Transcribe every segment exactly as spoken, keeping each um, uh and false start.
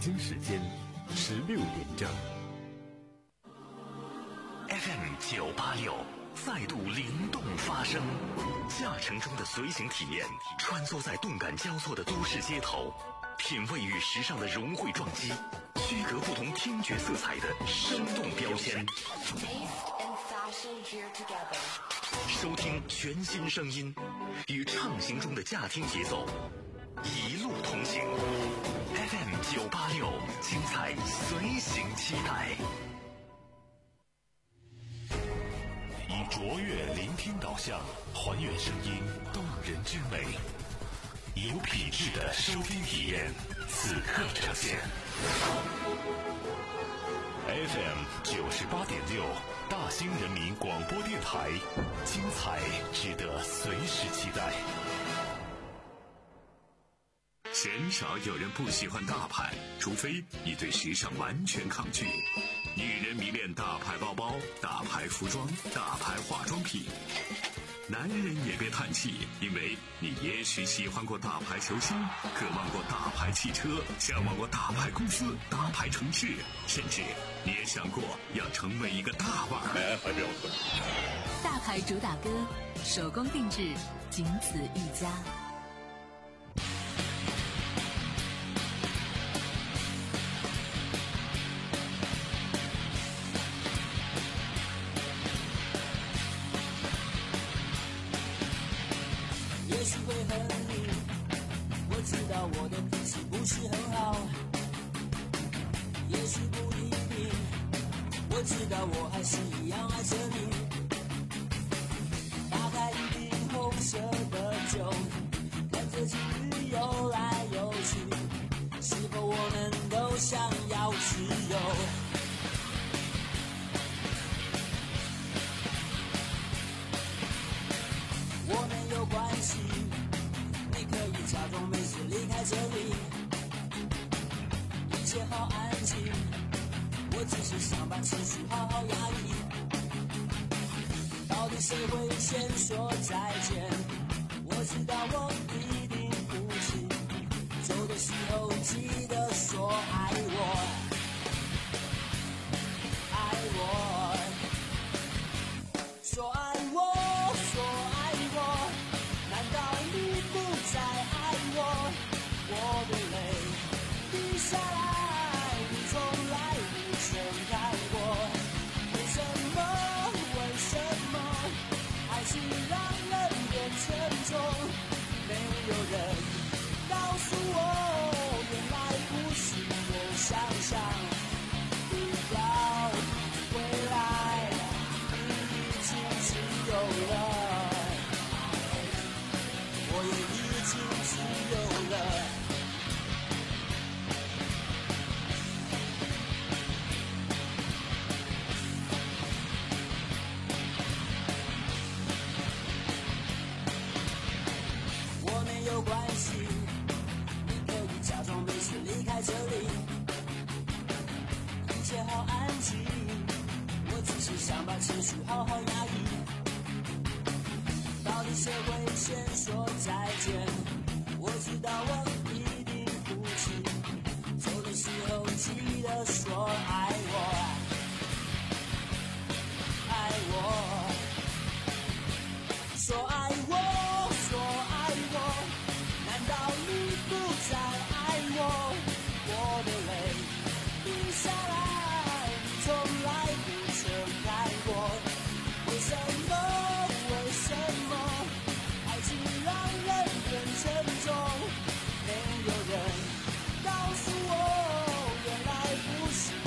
京时间十六点整。 F M 九八六再度灵动发声，驾乘中的随行体验，穿梭在动感交错的都市街头，品味与时尚的融汇撞击，区隔不同听觉色彩的生动标签。收听全新声音，与畅行中的驾听节奏，一路同行。F M 九八六，精彩随行期待。以卓越聆听导向，还原声音动人之美，有品质的收听体验，此刻呈现。F M 九十八点六，大兴人民广播电台，精彩值得随时期待。鲜少有人不喜欢大牌，除非你对时尚完全抗拒。女人迷恋大牌包包、大牌服装、大牌化妆品。男人也别叹气，因为你也许喜欢过大牌球星，渴望过大牌汽车，向往过大牌公司、大牌城市，甚至你也想过要成为一个大腕儿。哎，还不要困。 大牌主打歌，手工定制，仅此一家。 也许会恨你，我知道我的脾气不是很好，也许不一定，我知道我还是一样爱着你。打开一瓶红色的酒，看着情侣游来游去，是否我们都想要自由？我没有关系，你可以假装没事离开这里，一切好安静，我只是想把情绪好好压抑。到底谁会先说再见？我知道我一定不行，走的时候记得说爱我，爱我，说爱我，说爱我，难道你不再爱我？我的泪滴下来，你从来不曾看过。为什么？为什么？爱情让人变沉重？没有人告诉我，原来不是我想象。不要回来，你已经自由了。我也已经自由了。我没有关系，你可以假装没事离开这里，一切好安静，我只是想把情绪好好压抑。到底谁会先说再见？我知道我一定不行，走的时候记得说爱我，爱我，说爱我，说爱我，难道你不再爱我？我的泪滴下来，你从来不曾看过。为什么？为什么爱情让人变沉重？没有人告诉我，原来不是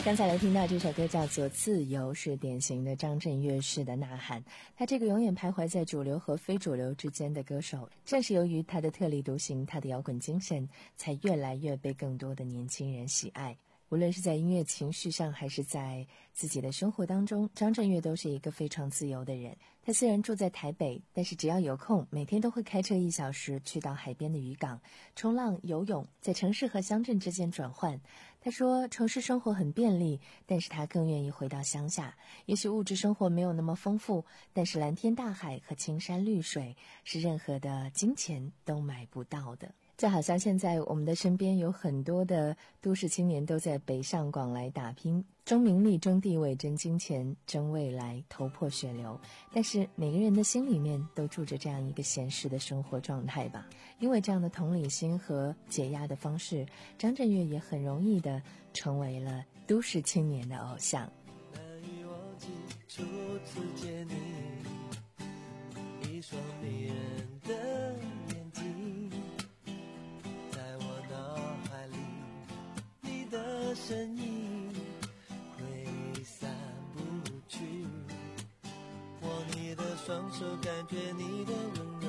刚才来听到这首歌叫做《自由》，是典型的张震岳式的呐喊。他这个永远徘徊在主流和非主流之间的歌手，正是由于他的特立独行，他的摇滚精神，才越来越被更多的年轻人喜爱。无论是在音乐情绪上，还是在自己的生活当中，张震岳都是一个非常自由的人。他虽然住在台北，但是只要有空，每天都会开车一小时去到海边的渔港冲浪、游泳，在城市和乡镇之间转换。他说城市生活很便利，但是他更愿意回到乡下。也许物质生活没有那么丰富，但是蓝天大海和青山绿水是任何的金钱都买不到的。就好像现在我们的身边有很多的都市青年都在北上广来打拼，争名利、争地位、争金钱、争未来，头破血流。但是每个人的心里面都住着这样一个闲适的生活状态吧。因为这样的同理心和解压的方式，张震岳也很容易的成为了都市青年的偶像。 难以忘记初次见你，一双迷人的眼睛，在我脑海里，你的身影挥散不去。握你的双手，感觉你的温柔，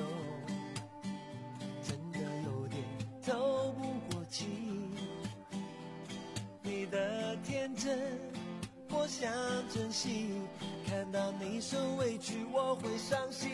真的有点透不过气。你的天真，我想珍惜，看到你受委屈，我会伤心。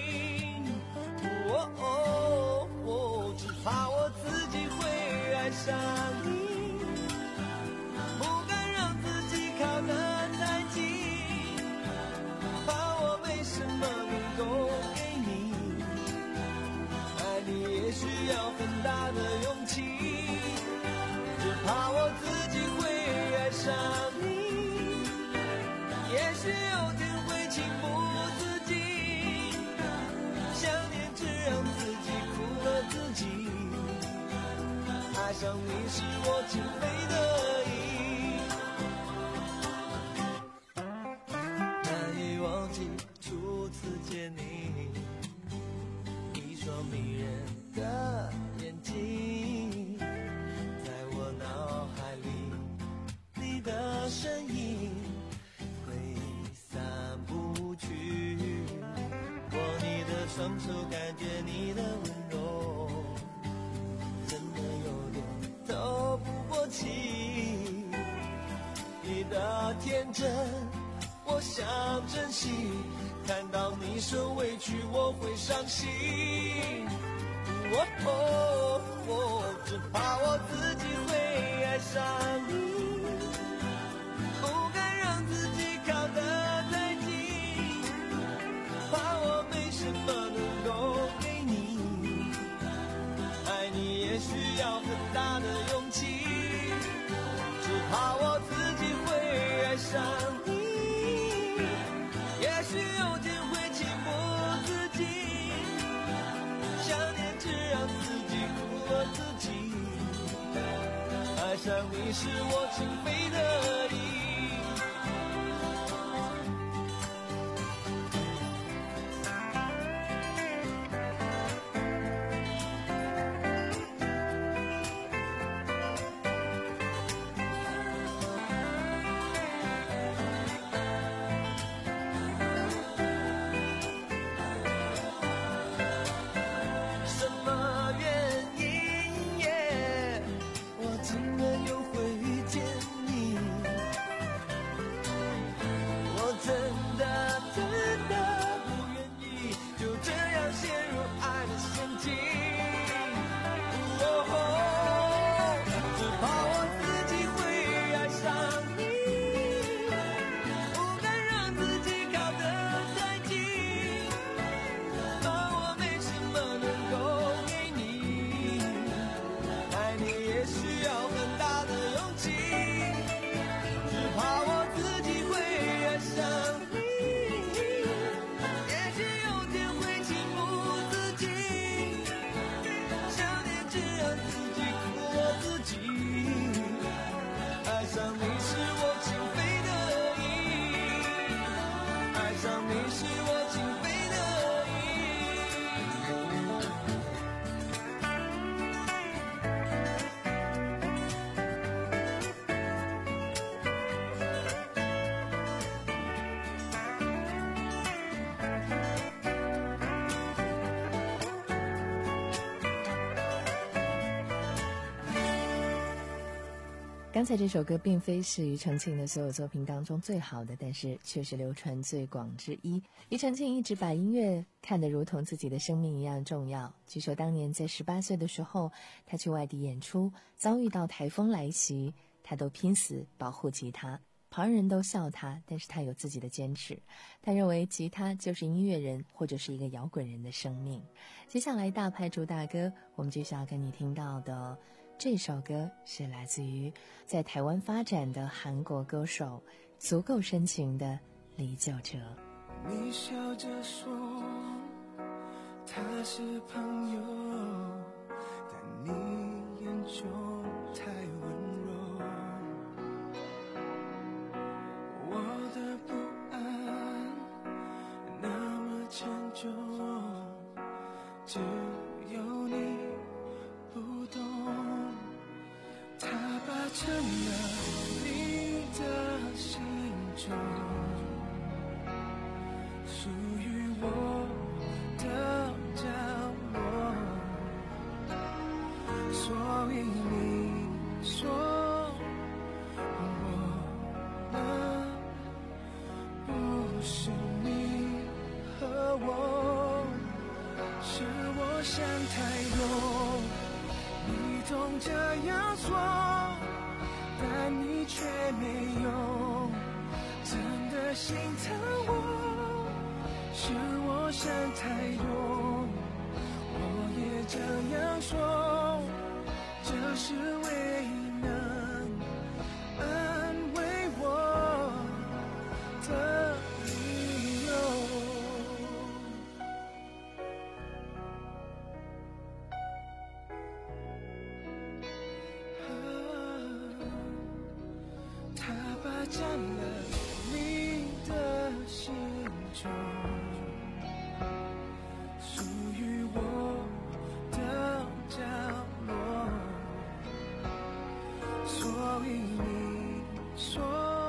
哦哦哦，只怕我自己会爱上你，不敢让自己靠得太近，怕我没什么能够给你，爱你也需要很大的勇气，只怕我自己会爱上你，也许有天会情不自禁，想念只让自己苦了自己，爱上你是我情非得已。难以忘记初次见你，一双迷人的眼睛，在我脑海里，你的身影挥散不去。握你的双手，感觉你的温柔，真的有点透不过气。你的天真，我想珍惜，看到你受委屈，我会伤心。哦哦哦，只怕我自己会爱上你，不敢让自己靠得太近，怕我没什么能够给你，爱你也需要很大的勇气，只怕我自己会爱上你，也许有天会情不自禁，想念只让自己苦了自己，爱上你是我情非得已。 刚才这首歌并非是庾澄庆的所有作品当中最好的，但是却是流传最广之一。庾澄庆一直把音乐看得如同自己的生命一样重要。据说当年在十八岁的时候，他去外地演出，遭遇到台风来袭，他都拼死保护吉他。旁人都笑他，但是他有自己的坚持。他认为吉他就是音乐人或者是一个摇滚人的生命。接下来大牌主打歌，我们接下来跟你听到的这首歌是来自于在台湾发展的韩国歌手，足够深情的李玖哲。 你笑着说他是朋友，但你眼中太温柔，我的不安那么沉重，只有你不懂，它霸占了你的心中，属于我的角落，所以你说我们不是你和我，是我想太多，你总这样说，但你却没有真的心疼我，是我想太多，我也这样说，这是唯一能安慰我的理由。它霸占了你的心中，属于我的角落，所以你说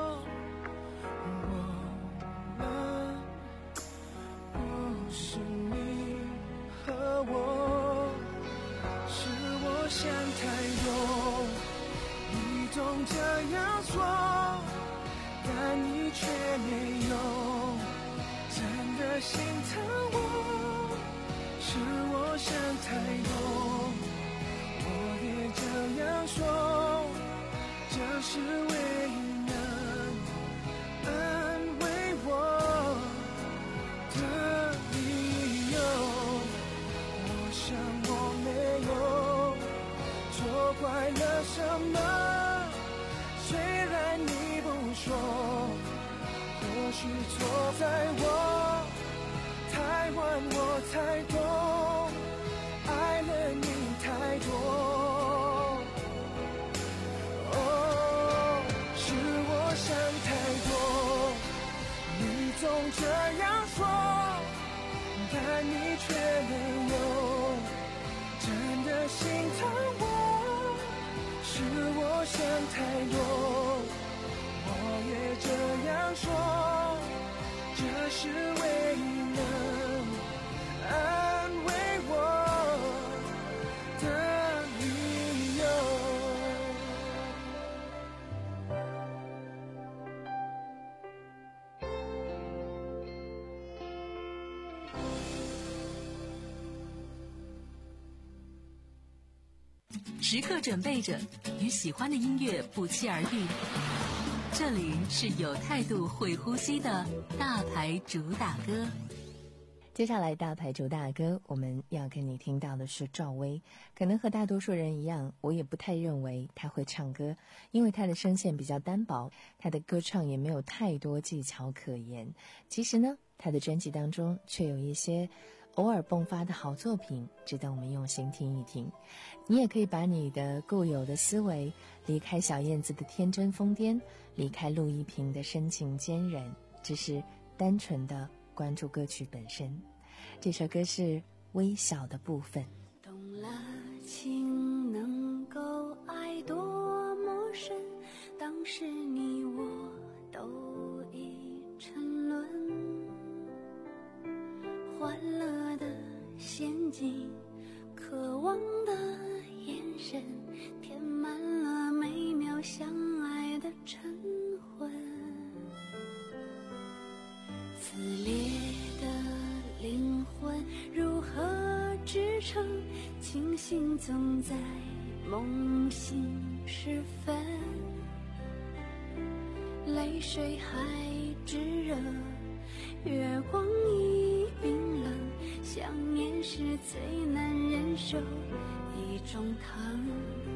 我们不是你和我，是我想太多，你总这样说，但你却没有真的心疼我，是我想太多，我也这样说，这是唯一能安慰我的理由。我想我没有错怪了什么，虽然你不说，或许错在我太晚，我才懂，爱了你太多。哦，是我想太多，你总这样说，但你却没有真的心疼我，是我想太多，我也这样说，这是唯一能安慰我的理由。 时刻准备着与喜欢的音乐不期而遇。这里是有态度会呼吸的大牌主打歌。 接下来大牌主打歌我们要跟你听到的是赵薇。可能和大多数人一样，我也不太认为她会唱歌，因为她的声线比较单薄，她的歌唱也没有太多技巧可言。其实呢，她的专辑当中却有一些偶尔迸发的好作品，值得我们用心听一听。你也可以把你的固有的思维离开小燕子的天真疯癫，离开陆一平的深情坚韧，只是单纯的关注歌曲本身。这首歌是微小的部分。 懂了情能够爱多么深，当时你我都已沉沦，欢乐的陷阱，渴望的眼神，填满了每秒相撕裂的灵魂如何支撑？清醒总在梦醒时分，泪水还炙热，月光已冰冷，想念是最难忍受一种疼。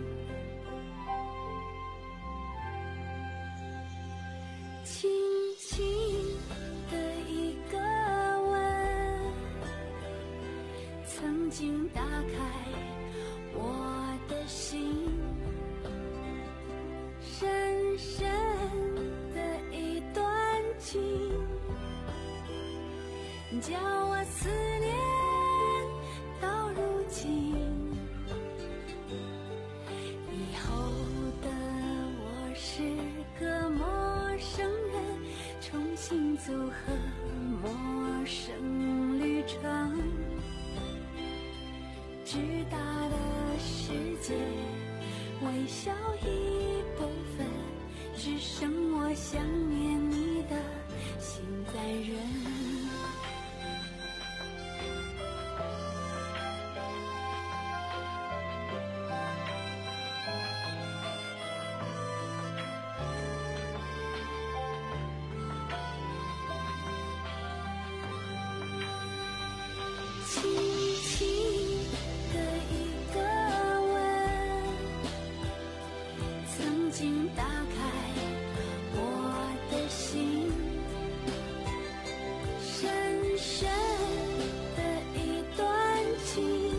轻轻的一个吻，曾经打开我的心，深深的一段情，叫我思念到如今。以后的我是个陌生人，重新组合陌生旅程。巨大的世界，微小一部分，只剩我想念你的心在忍。轻轻的一个吻，曾经打开我的心，深深的一段情，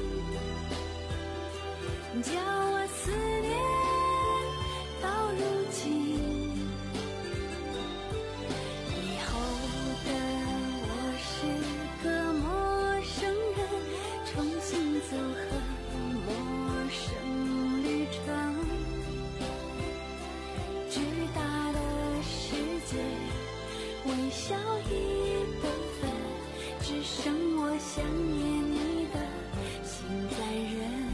叫我思念到如今。以后的我是个陌生人，重新组合陌生旅程。巨大的世界，微小一部分，只剩我想念你的心在忍。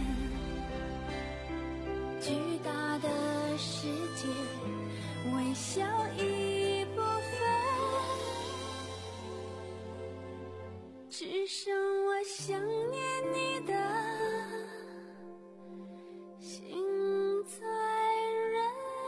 巨大的世界，微小一部分，只剩我想念你的心在忍。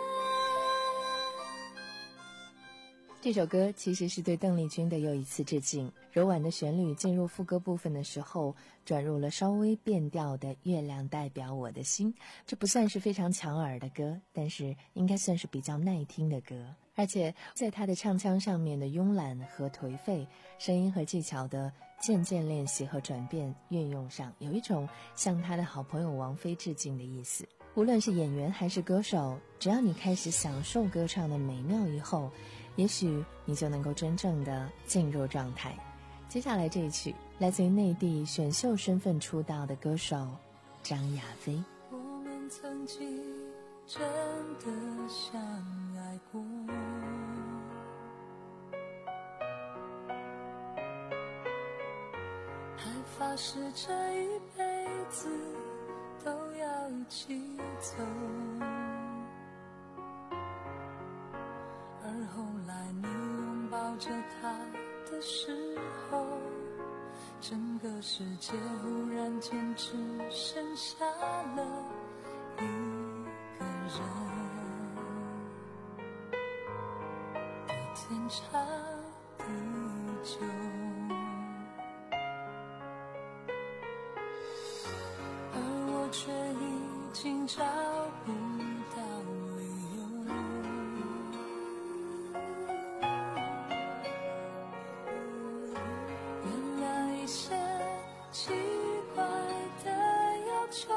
这首歌其实是对邓丽君的又一次致敬。柔婉的旋律进入副歌部分的时候，转入了稍微变调的《月亮代表我的心》。这不算是非常抢耳的歌，但是应该算是比较耐听的歌。而且在她的唱腔上面的慵懒和颓废，声音和技巧的渐渐练习和转变运用上，有一种向她的好朋友王菲致敬的意思。无论是演员还是歌手，只要你开始享受歌唱的美妙以后，也许你就能够真正的进入状态。接下来这一曲来自于内地选秀身份出道的歌手张雅菲。 我们曾经真的相爱过，还发誓这一辈子都要一起走，而后来你拥抱着他的时候，整个世界忽然间只剩下了一个人，的天长地久。而我却已经找不到理由，原谅一些奇怪的要求，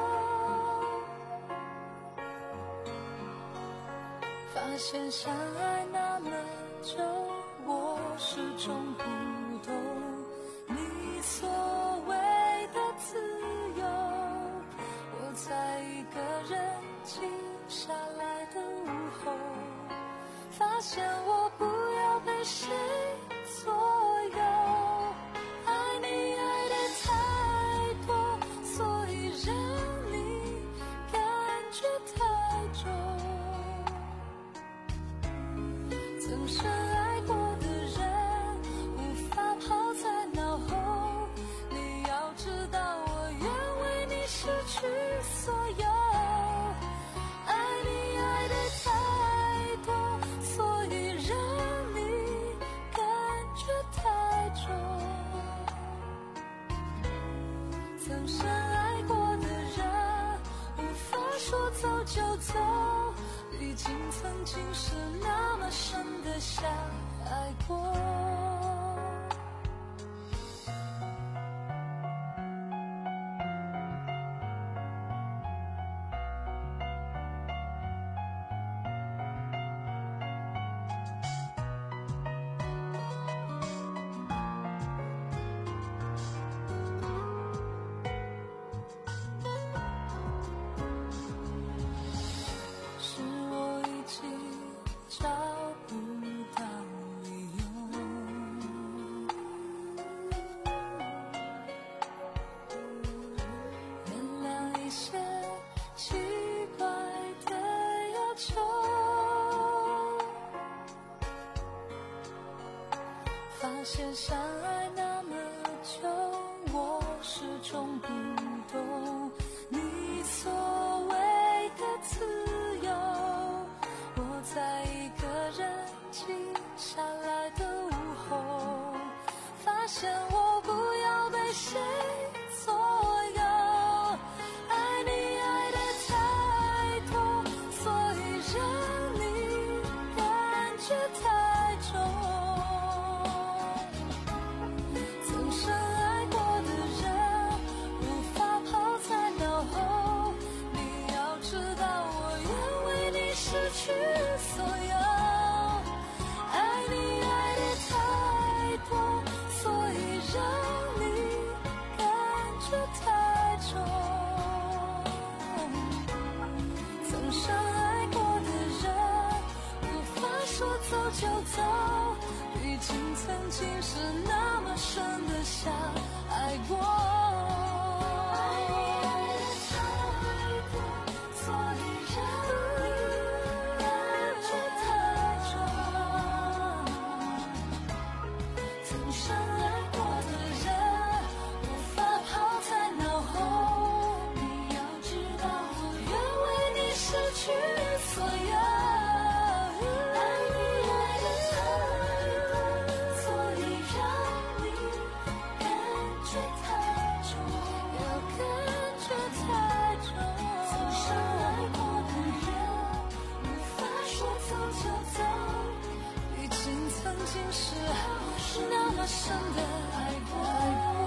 发现相爱那么久，我始终不懂你所谓的自由。我在一个人静下来的午后，发现我不要被谁左右，爱你爱得太多，所以让你感觉太重。曾深爱过的人， 就走，毕竟曾经是那么深的相爱过。发现相爱那么久，我始终不懂你所谓的自由。我在一个人静下来的午后，发现我不要被谁左右。爱你爱得太多，所以让你感觉太重。失去所有，爱你爱得太多，所以让你感觉太重。曾深爱过的人，无法说走就走，毕竟曾经是那么深的相爱过。那么深的爱过。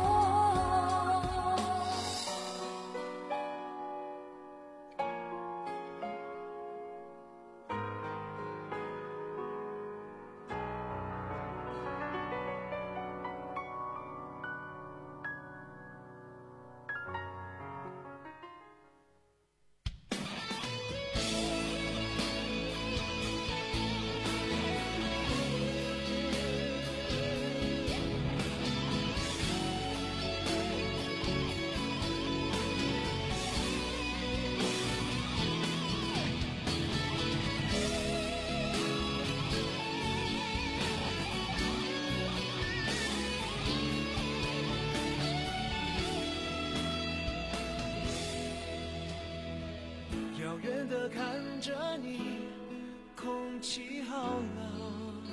遥远地看着你，空气好冷。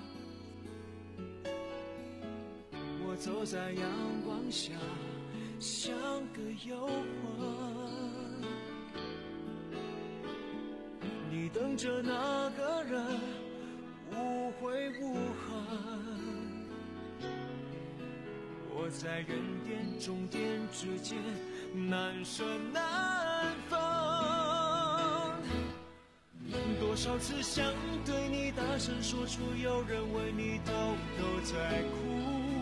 我走在阳光下，像个游魂。你等着那个人，无悔无恨。我在原点终点之间，难舍难分。多少次想对你大声说出，有人为你偷偷在哭。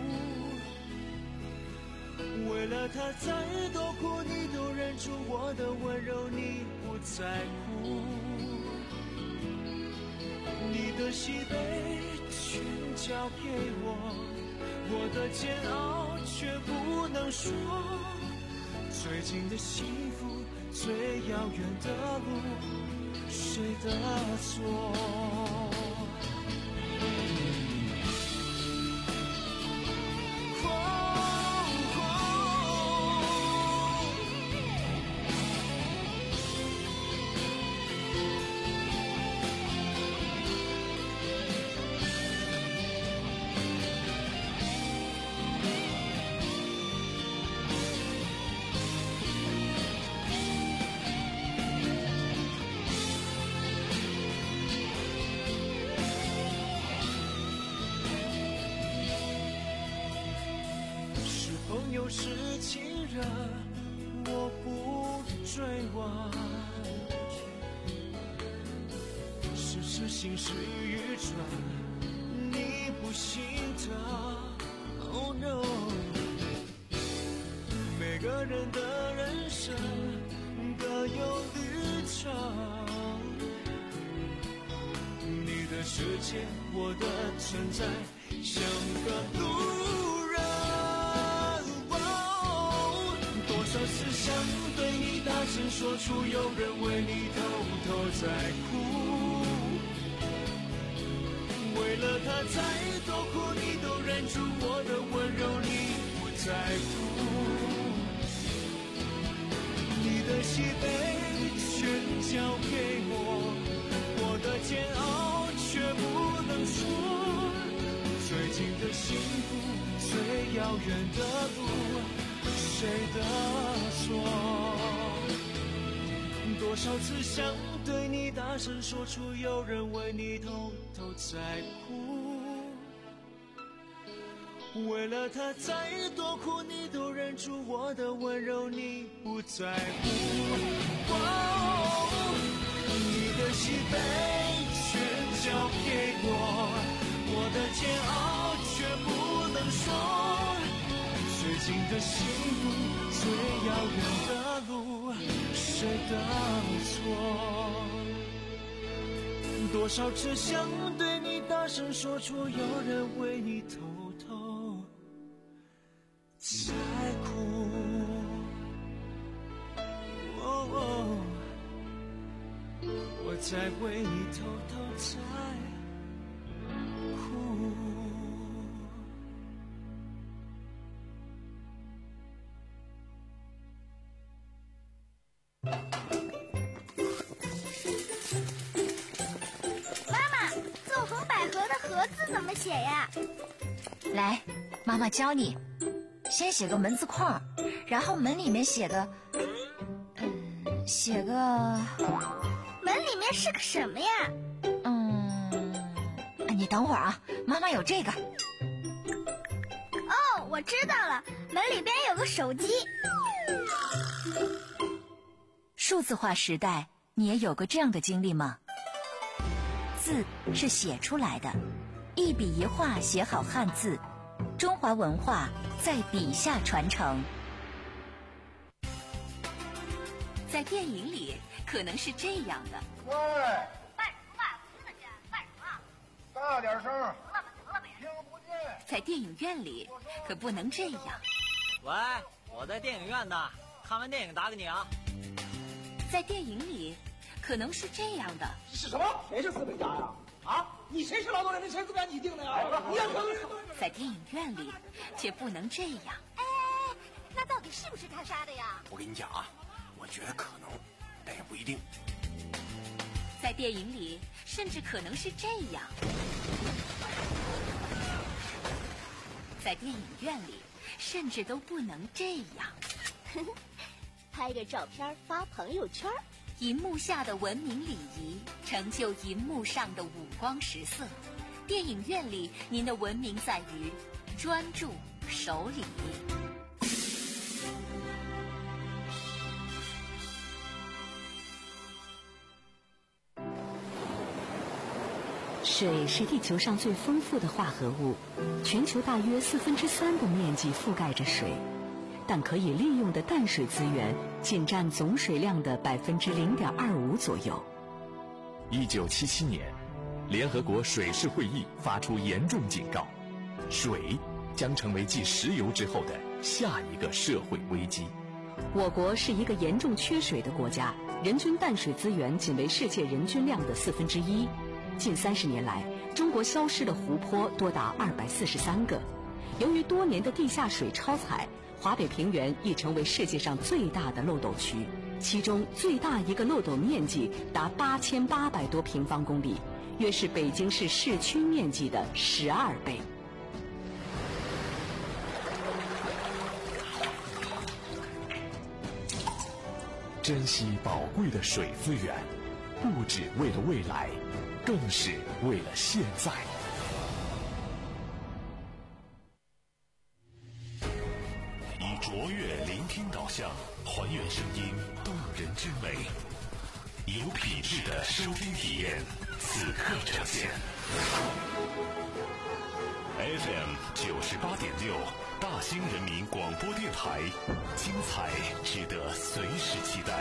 为了他再多苦，你都忍住我的温柔，你不在乎。你的喜悲全交给我，我的煎熬却不能说。最近的幸福，最遥远的路，谁的错？ 朋友是情人，我不追问，是痴心是愚蠢，你不信的。Oh no， 每个人的人生各有旅程，你的世界，我的存在，像个路人。哦，多少次想对你大声说出，有人为你偷偷在哭。为了他再多苦，你都忍住，我的温柔你不在乎。你的喜悲全交给我，我的煎熬却不能说。最近的幸福，最遥远的路，谁的错？多少次想对你大声说出，有人为你偷偷在哭。为了他再多苦，你都忍住，我的温柔你不在乎。哦，你的喜悲全交给我，我的煎熬却不能说。最近的幸福，最遥远的路，谁的错？多少次想对你大声说出，有人为你偷偷在哭。哦哦，我在为你偷偷在哭。 怎么写呀？ 来，妈妈教你。先写个门字框，然后门里面写个，嗯，写个。 门里面是个什么呀？ 嗯，你等会儿啊，妈妈有这个。 哦，我知道了，门里边有个手机。 数字化时代，你也有过这样的经历吗？字是写出来的。一笔一画写好汉字，中华文化在笔下传承。 在电影里可能是这样的。 喂， 干什么吧？我听得见，干什么？ 大点声。 得了吧，得了吧， 听不见。 在电影院里可不能这样。 喂，我在电影院呢，看完电影打给你啊。 在电影里可能是这样的。 是什么？谁是资本家呀？啊，你谁是劳动人民？谁资本家你定的呀？你要可能在电影院里却不能这样。 哎，那到底是不是他杀的呀？ 我跟你讲啊，我觉得可能，但也不一定。 在电影里甚至可能是这样。在电影院里甚至都不能这样。 拍个照片发朋友圈。 银幕下的文明礼仪，成就银幕上的五光十色。电影院里，您的文明在于专注、守礼。 水是地球上最丰富的化合物，全球大约四分之三的面积覆盖着水。但可以利用的淡水资源仅占总水量的百分之零点二五左右。 一九七七年，联合国水事会议发出严重警告，水将成为继石油之后的下一个社会危机。 我国是一个严重缺水的国家，人均淡水资源仅为世界人均量的四分之一。近三十年来，中国消失的湖泊多达二百四十三个。由于多年的地下水超采，华北平原已成为世界上最大的漏斗区，其中最大一个漏斗面积达八千八百多平方公里，约是北京市市区面积的十二倍。 珍惜宝贵的水资源，不只为了未来，更是为了现在。 像，还原声音动人之美，有品质的收听体验，此刻呈现。F M 九十八点六，大兴人民广播电台，精彩值得随时期待。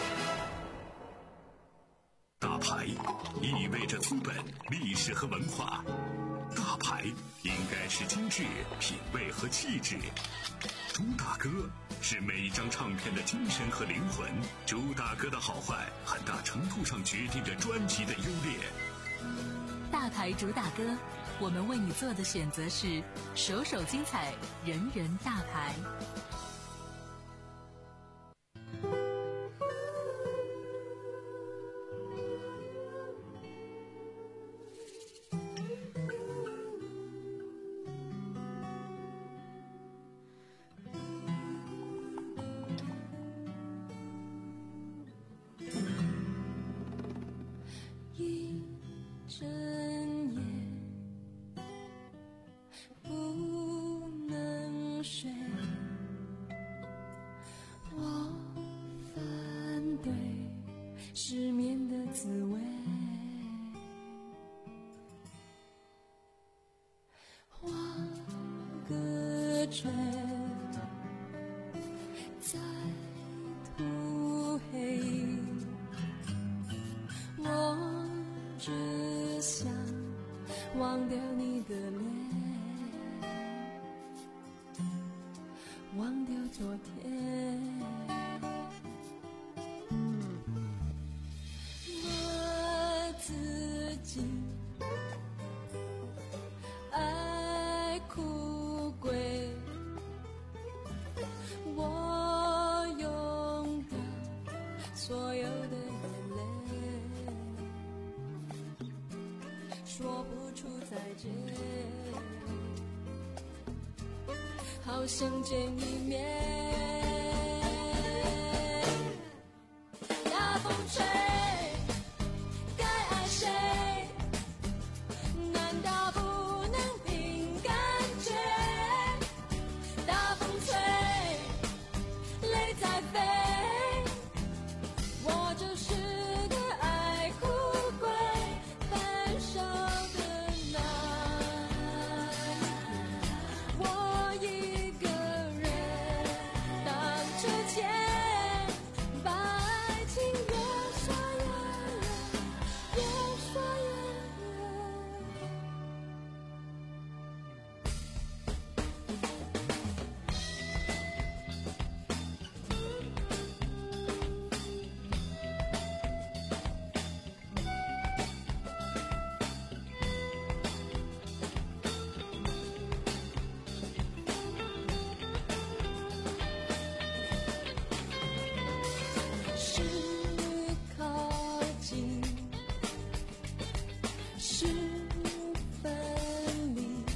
大牌意味着资本、历史和文化，大牌应该是精致、品味和气质。朱大哥是每一张唱片的精神和灵魂，朱大哥的好坏很大程度上决定着专辑的优劣。 大牌朱大哥，我们为你做的选择是首首精彩，人人大牌。 失眠的滋味，花歌吹在涂黑，我只想忘掉你的脸，忘掉昨天。爱哭鬼，我用掉所有的眼泪，说不出再见，好想见一面。大风吹，该爱谁？难道不能凭感觉？大风吹，泪在飞，我就是个爱哭鬼。分手的那一天，我一个人荡秋千，把爱情越说越远，越说越远。是靠近，是分离，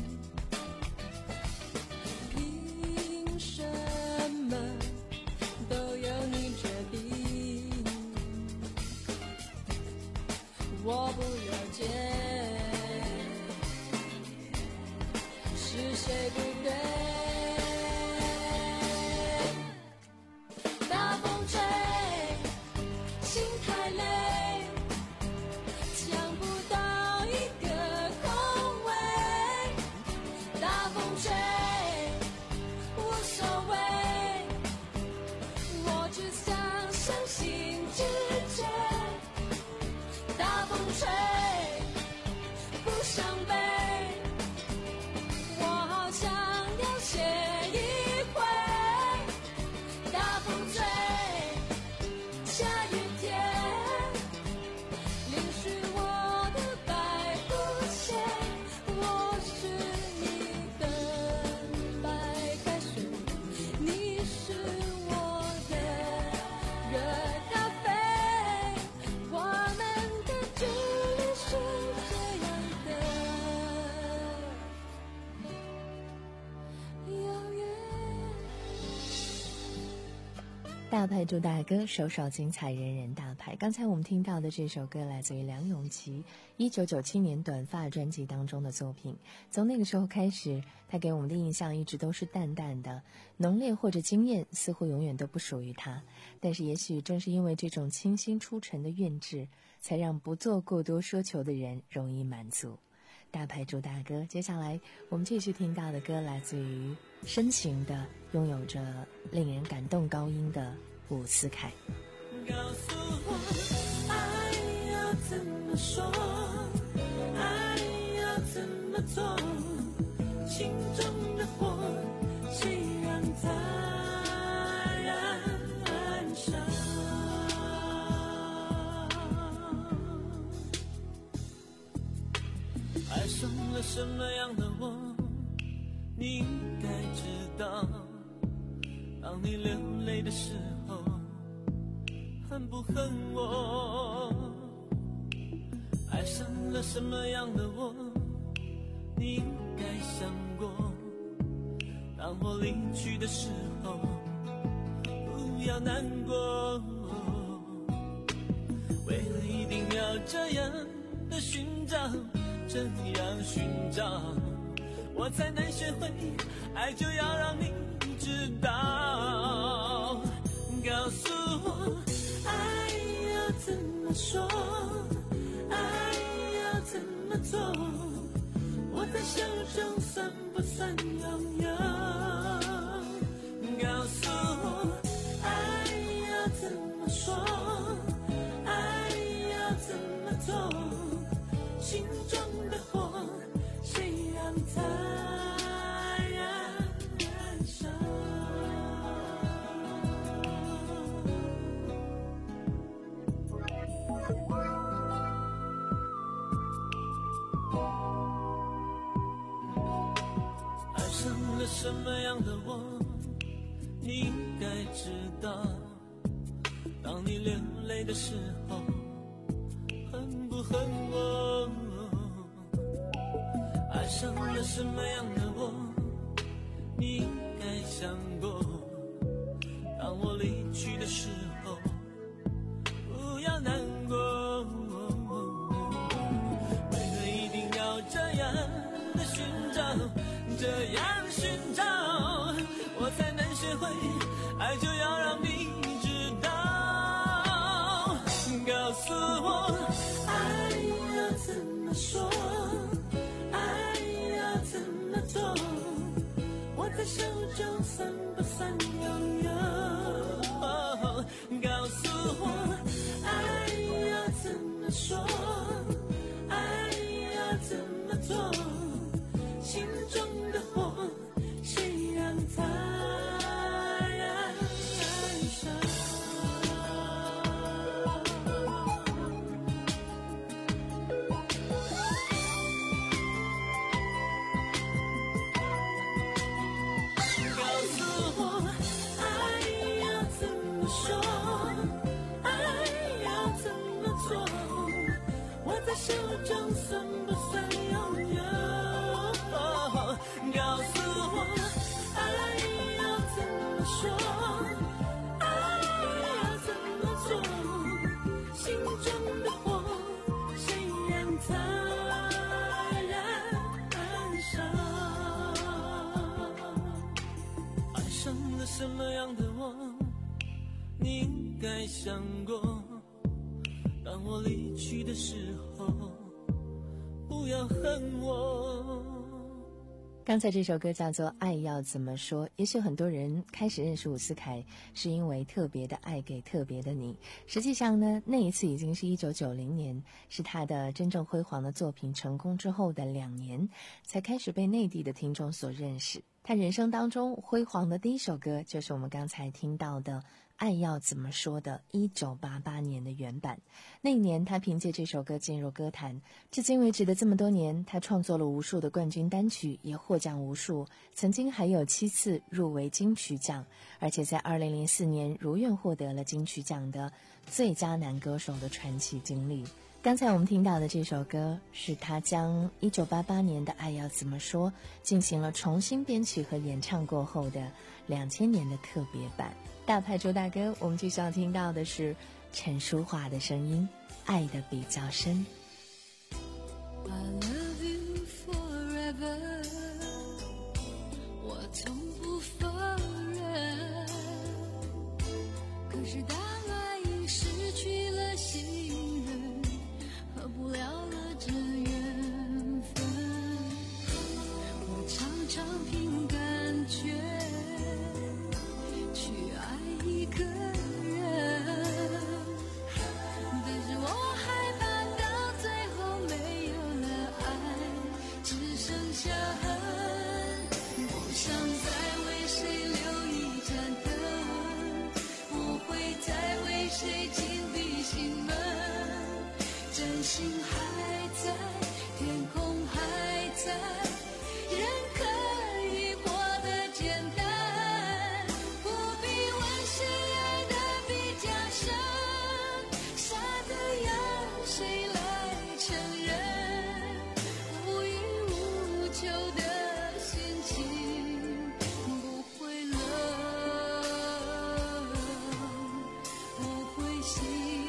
凭什么都由你决定？我不了解，是谁不对？大风吹，心太累，抢不到一个空位。大风吹，无所谓，我只想相信直觉。大风吹，不伤悲，我好想要大牌主打歌，首首精彩，人人大牌。刚才我们听到的这首歌来自于梁咏琪一九九七年短发专辑当中的作品。从那个时候开始，他给我们的印象一直都是淡淡的，浓烈或者惊艳似乎永远都不属于他。但是也许正是因为这种清新出尘的韵致，才让不做过多奢求的人容易满足。大牌主打歌，接下来我们继续听到的歌来自于深情的，拥有着令人感动高音的伍思凯。 告诉我，爱要怎么说，爱要怎么做，心中的火，谁让它燃烧？爱上了什么样的我，你应该知道。当你流泪的时候，恨不恨我？爱上了什么样的我，你应该想过。当我离去的时候，不要难过。为了一定要这样的寻找，这样寻找，我才能学会爱就要让你知道。告诉我，爱要怎么说，爱要怎么做，我在手中算不算拥有？告诉我，爱要怎么说，爱要怎么做，心中的火，谁让它燃烧？爱上了什么样的我，你应该知道。当你流泪的时候，恨不恨我？爱上了什么样的我，你应该想过。当我离去的时候，不要难过。为何一定要这样的寻找，这样寻找，我才能学会爱就要让你知道。告诉我，爱要怎么说，爱要怎么做，我在手中算不算拥有？告诉我，爱要怎么说，爱要怎么做，心中的火，谁让它燃烧？告诉我，爱要怎么说，爱要怎么做，我在手中算不算拥有？告诉我，爱要怎么说，爱要怎么做，心中的火，谁让它燃烧？爱上了什么样的我，你应该想过。当我离去的时候，不要恨我。 刚才这首歌叫做《爱要怎么说》，也许很多人开始认识伍思凯是因为特别的爱给特别的你。实际上呢，那一次已经是一九九零年，是他的真正辉煌的作品成功之后的两年，才开始被内地的听众所认识。他人生当中辉煌的第一首歌，就是我们刚才听到的《爱要怎么说》的一九八八年的原版。那一年他凭借这首歌进入歌坛，至今为止的这么多年，他创作了无数的冠军单曲，也获奖无数，曾经还有七次入围金曲奖，而且在二零零四年如愿获得了金曲奖的最佳男歌手的传奇经历。 刚才我们听到的这首歌是他将一九八八年的《爱要怎么说》进行了重新编曲和演唱过后的两千年的特别版。大牌主打歌，我们继续要听到的是陈淑桦的声音，《爱的比较深》。 I love you forever， 我从不否认，可是当爱已失去了信任，合不了了这缘分，我常常凭感觉去爱一个人，但是我害怕到最后没有了爱，只剩下恨，不想再为谁留一盏灯，不会再为谁紧闭心门，真心还在，天空还在，人可以活得简单，不必问谁爱的比较深，傻的要谁来承认，无欲无求的心情不会冷，不会心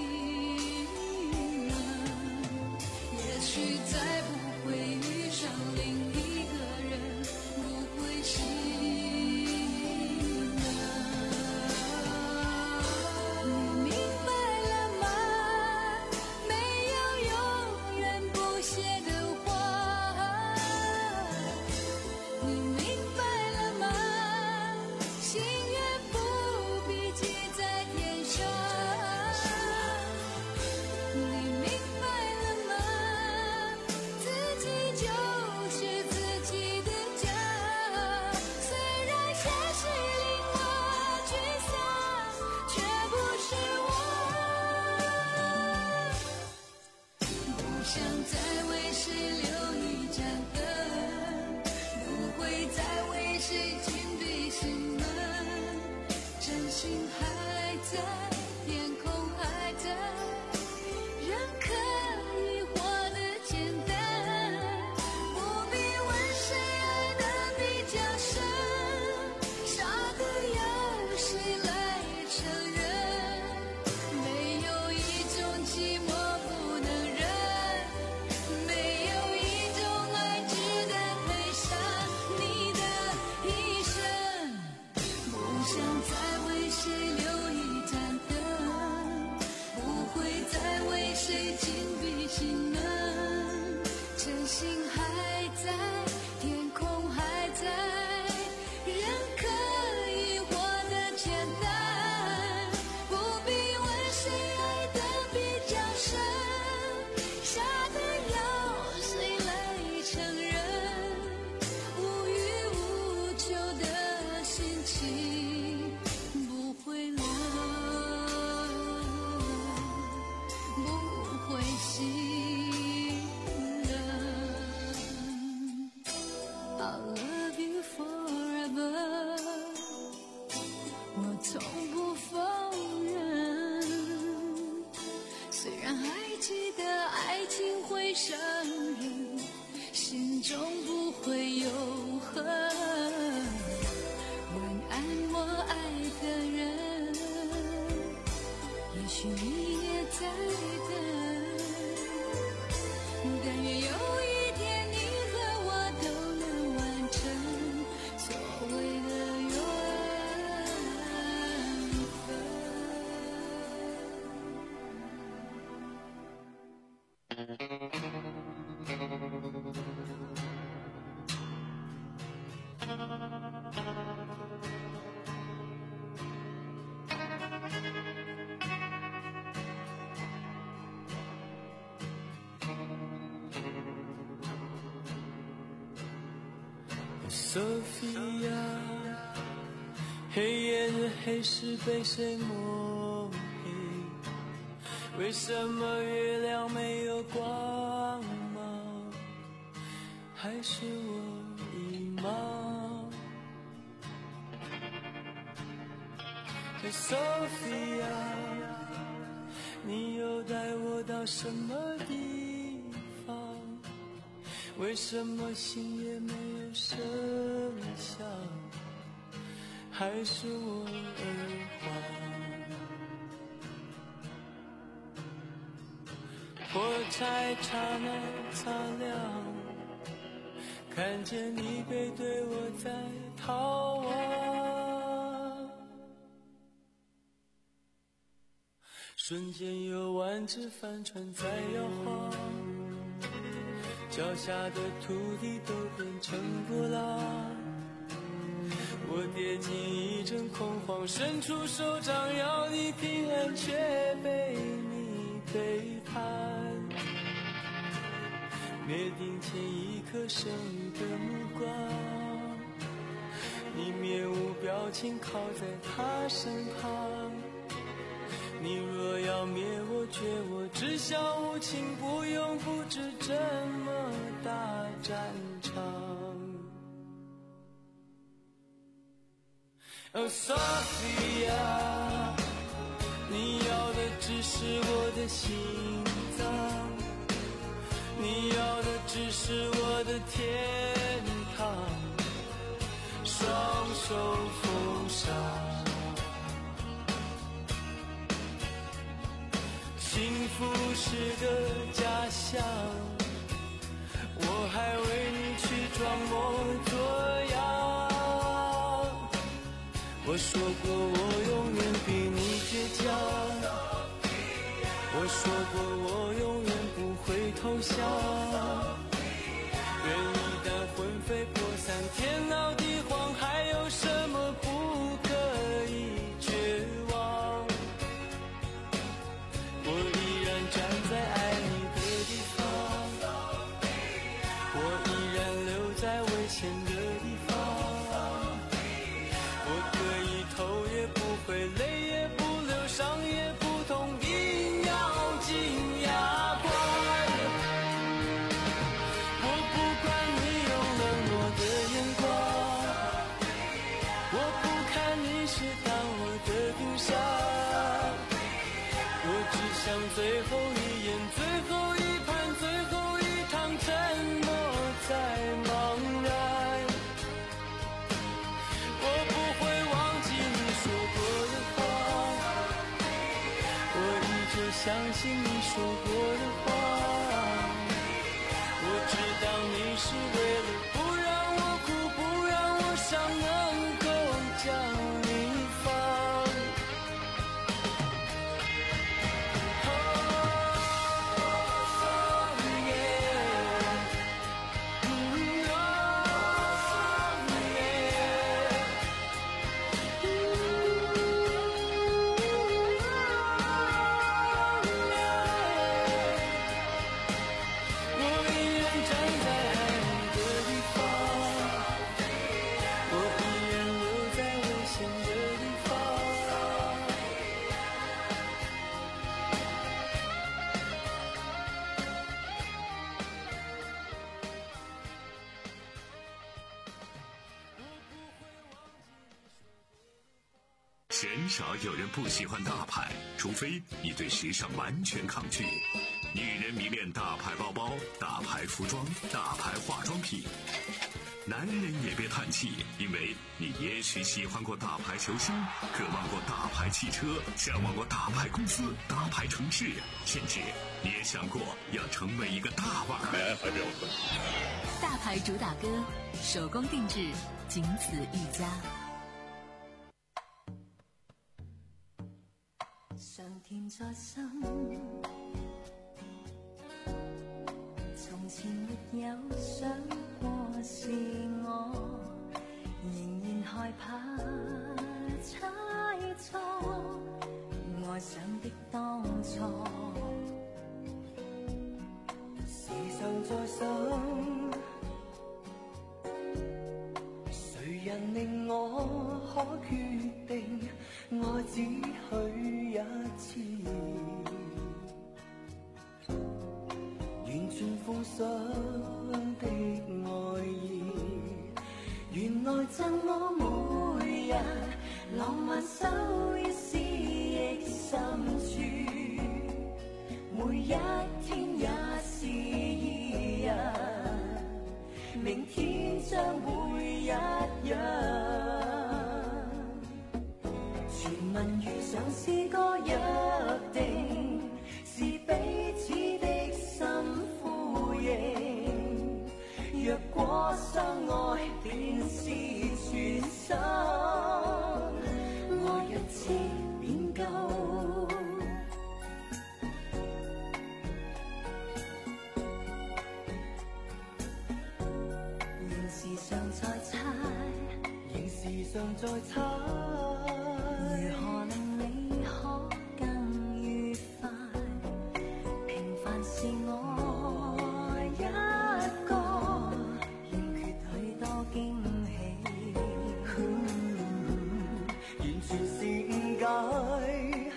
冷，也许再不会遇上另一个人，不会心冷。你明白了吗？没有永远不谢的话。你明白了吗？心愿不必记在天上。你明白了吗？自己就是自己的家。虽然现实令我沮丧，却不是我。不想再为谁留一盏灯，不会再为谁紧闭心门，真心还在，天空还在，人可以活得简单，不必问谁爱的比较深，傻的要谁来承认，没有一种寂寞不能忍，没有一种爱值得赔上你的一生，不想再为谁留一盏灯，不会再为谁紧闭心门，真心还在，天空还在，人可以活得简单，不必问谁爱的比较深，傻的要谁来承认，无欲无求的心情不会冷，不会心冷。I love you forever， 我从不否认，虽然还记得爱情会伤人，心中不会有恨，晚安我爱的人，也许你也在等，但愿有一天你和我都能完成所谓的缘 Sophia， 黑夜的黑是被谁抹黑？为什么月亮没有光芒？还是我迷茫？ Hey Sophia， 你又带我到什么地方？为什么心也没有声响？还是我耳环？火柴刹那擦亮，看见你背对我在逃亡，瞬间有万只帆船在摇晃，脚下的土地都变成波浪。我跌进一阵恐慌，伸出手掌要你平安，却被你背叛。灭顶前一颗生的目光，你面无表情靠在他身旁。你若要灭我绝我，只想无情，不用布置这么大战场。哦，索菲亚，你要的只是我的心脏，你要的只是我的天堂，双手奉上。幸福是个假象，我还为你去装模作样。我说过我永远比你倔强，我说过我永远不会投降。人一旦魂飞魄散，天老地荒，还有什么不可以绝望？我依然站在爱你的地方，我依然留在危险的地方。我可以头也不回，泪也不流，伤也不痛，硬要紧牙关。我不管你用冷漠的眼光，我不看你是当我的冰山，我只想最后一眼，最后一盘，最后一趟，沉默在茫然。我不会忘记你说过的话，我依旧相信你说过的话。我知道你是为了不让我哭，不让我伤，能够将你放。 鲜少有人不喜欢大牌，除非你对时尚完全抗拒。女人迷恋大牌包包、大牌服装、大牌化妆品。男人也别叹气，因为你也许喜欢过大牌球星，渴望过大牌汽车，向往过大牌公司、大牌城市，甚至你也想过要成为一个大腕。 大牌主打歌，手工定制，仅此一家。 常甜在心，從前沒有想過是我，仍然害怕猜錯，愛上的當初， 時常在想，誰人令我可決定愛只許一次，完全奉上的愛意，原來贈我每日浪漫收一絲憶深處， 每一天也是一日，明天將會一樣。傳聞遇上是個約定，是彼此的心呼應。若果相愛便是全心，愛一次便夠。仍時常在猜，仍時常在猜，如何令你可更愉快？平凡是我一個，欠缺許多驚喜，完全是誤解。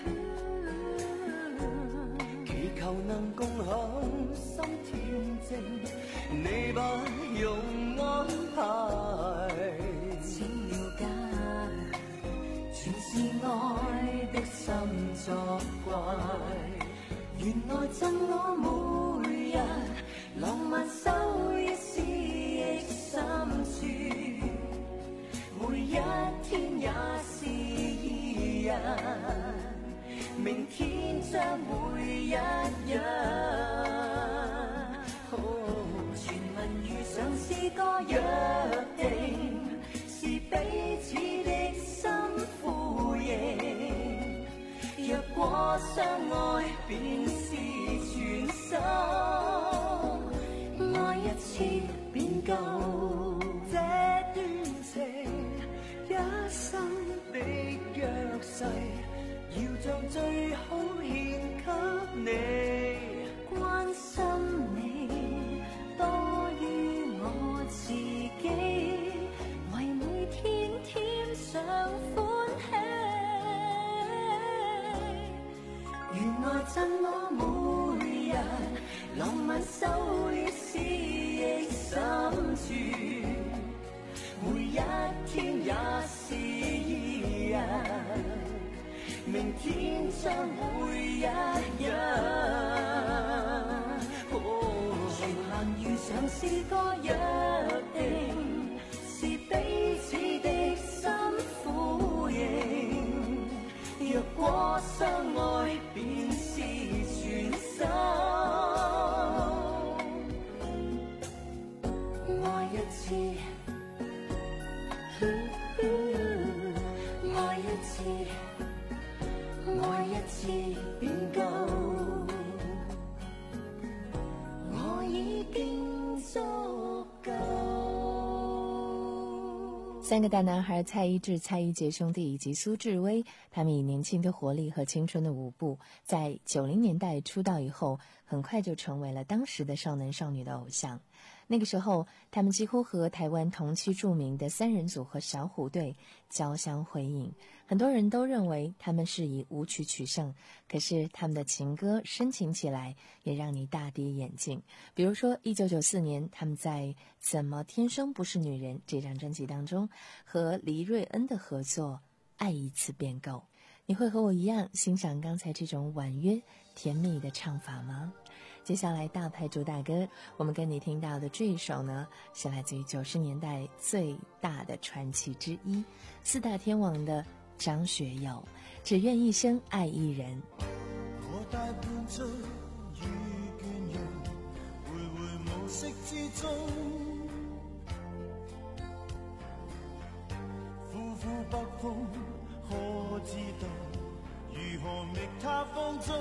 祈求能共享心恬靜，你不用安排，只了解，全是愛的心作怪。原來贈我每日浪漫收益思憶深處，每一天也是一日，明天將會一樣。傳聞遇上是個約定，是彼此的心呼應。若果相愛便是全心，愛一次便夠。這段情一生的約誓，要將最好獻給你，關心你多於我自己，為每天添上歡喜。原來贈我每日浪漫收於思憶深處，每一天也是一日，明天將會一樣。傳聞遇上是個約定，是彼此的心呼應。若果相愛便是全心，愛一次，愛一次，愛一次便夠。我已經足夠。 三个大男孩蔡一智、蔡一杰兄弟以及苏志威，他们以年轻的活力和青春的舞步，在九零年代出道以后，很快就成为了当时的少男少女的偶像。那个时候，他们几乎和台湾同期著名的三人组合小虎队交相辉映，很多人都认为他们是以舞曲取胜，可是他们的情歌深情起来，也让你大跌眼镜。比如说一九九四年，他们在《怎么天生不是女人》这张专辑当中和黎瑞恩的合作《爱一次便够》。你会和我一样欣赏刚才这种婉约甜蜜的唱法吗？接下来大牌主打歌，我们跟你听到的这一首呢，是来自于九十年代最大的传奇之一，四大天王的张学友，只愿一生爱一人。 我大半醉與倦容，徘徊無色之中，呼呼北風，可知道如何覓他放縱？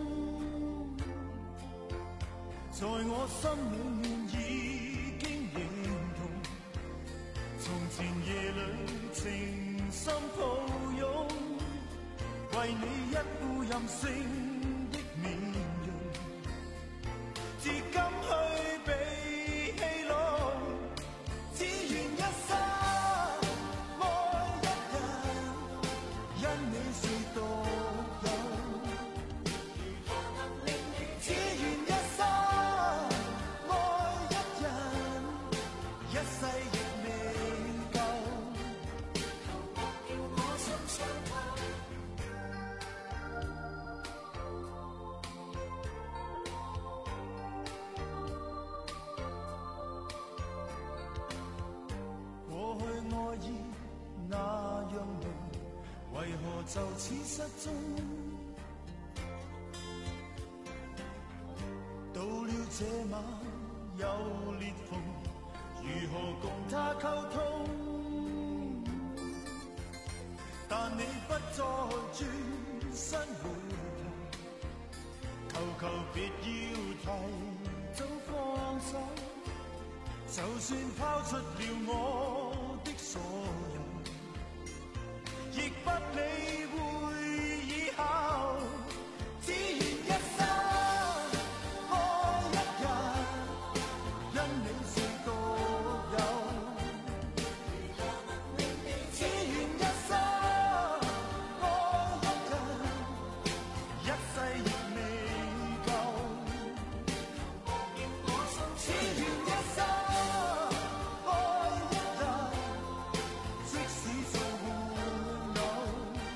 在我心裏面已經認同，從前夜裏情深抱擁，為你一副任性的面容，至今去被戲弄，只願一生愛一人，因你是獨有，只願一生一世亦未夠，求莫叫我心傷透。 就此失踪。到了这晚有裂缝，如何共他沟通？但你不再轉身回頭，求求別要提早放手。就算拋出了我的所有，亦不理會以後。只願一生愛一人，因你是獨有。只願一生愛一人，一世亦未夠。只願一生愛一人，即使做伴侶。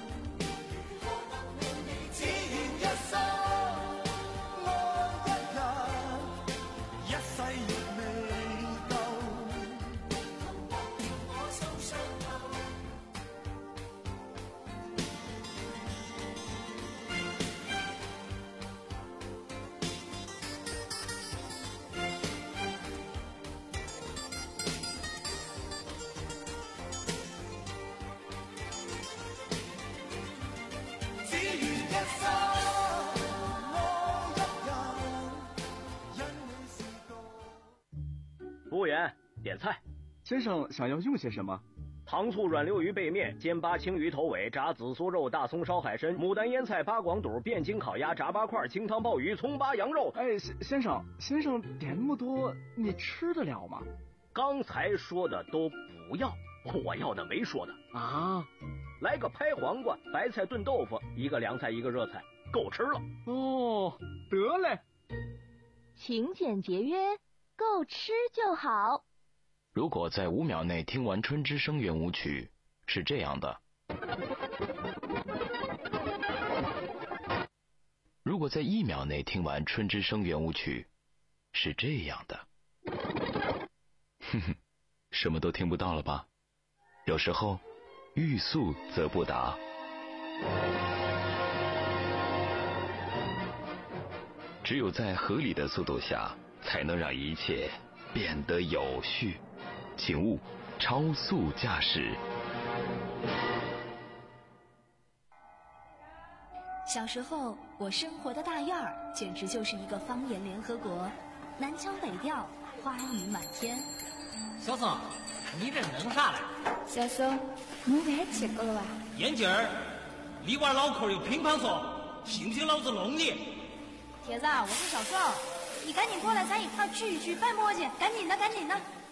只願一生愛一人，一世亦未夠。我心傷透。只願一生愛一人，因你是獨。 服務員，點菜。 先生想要用些什麼？ 糖醋軟溜魚背面、煎巴青魚頭尾、炸紫蘇肉、大蔥燒海參、牡丹醃菜、八廣肚、汴京烤鴨、炸八塊、清湯鮑魚、蔥巴羊肉。 哎，先生，先生點那麼多，你吃得了嗎？ 剛才說的都不要，我要的沒說的啊。 來個拍黃瓜、白菜燉豆腐，一個涼菜，一個熱菜，夠吃了。 哦，得嘞。 勤儉節約，夠吃就好。 如果在五秒內聽完春之聲圓舞曲，是這樣的；如果在一秒內聽完春之聲圓舞曲，是這樣的。哼哼，什麼都聽不到了吧？有時候欲速則不達。只有在合理的速度下，才能讓一切變得有序。請勿超速駕駛。 小時候，我生活的大院兒簡直就是一個方言聯合國，南腔北調，花語滿天。 小宋，你這弄啥嘞？ 小宋，你別吃過了吧？ 眼鏡兒，你娃腦殼有乒乓球，信不信老子弄你？ 鐵子，我是小宋，你趕緊過來，咱一塊聚一聚，別磨嘰，趕緊的，趕緊的。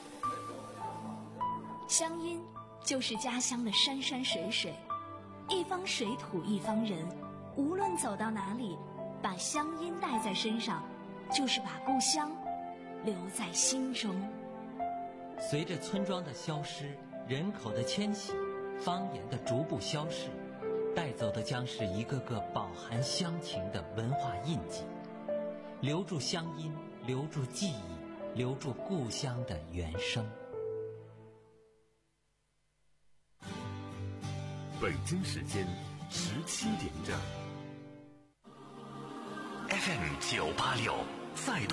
鄉音就是家鄉的山山水水，一方水土一方人，無論走到哪裡，把鄉音帶在身上，就是把故鄉留在心中。 隨着村莊的消失，人口的遷徙，方言的逐步消逝，帶走的將是一個個飽含鄉情的文化印記。留住鄉音，留住記憶，留住故鄉的原聲。 北京時間十七點整 ，F M 九八六再度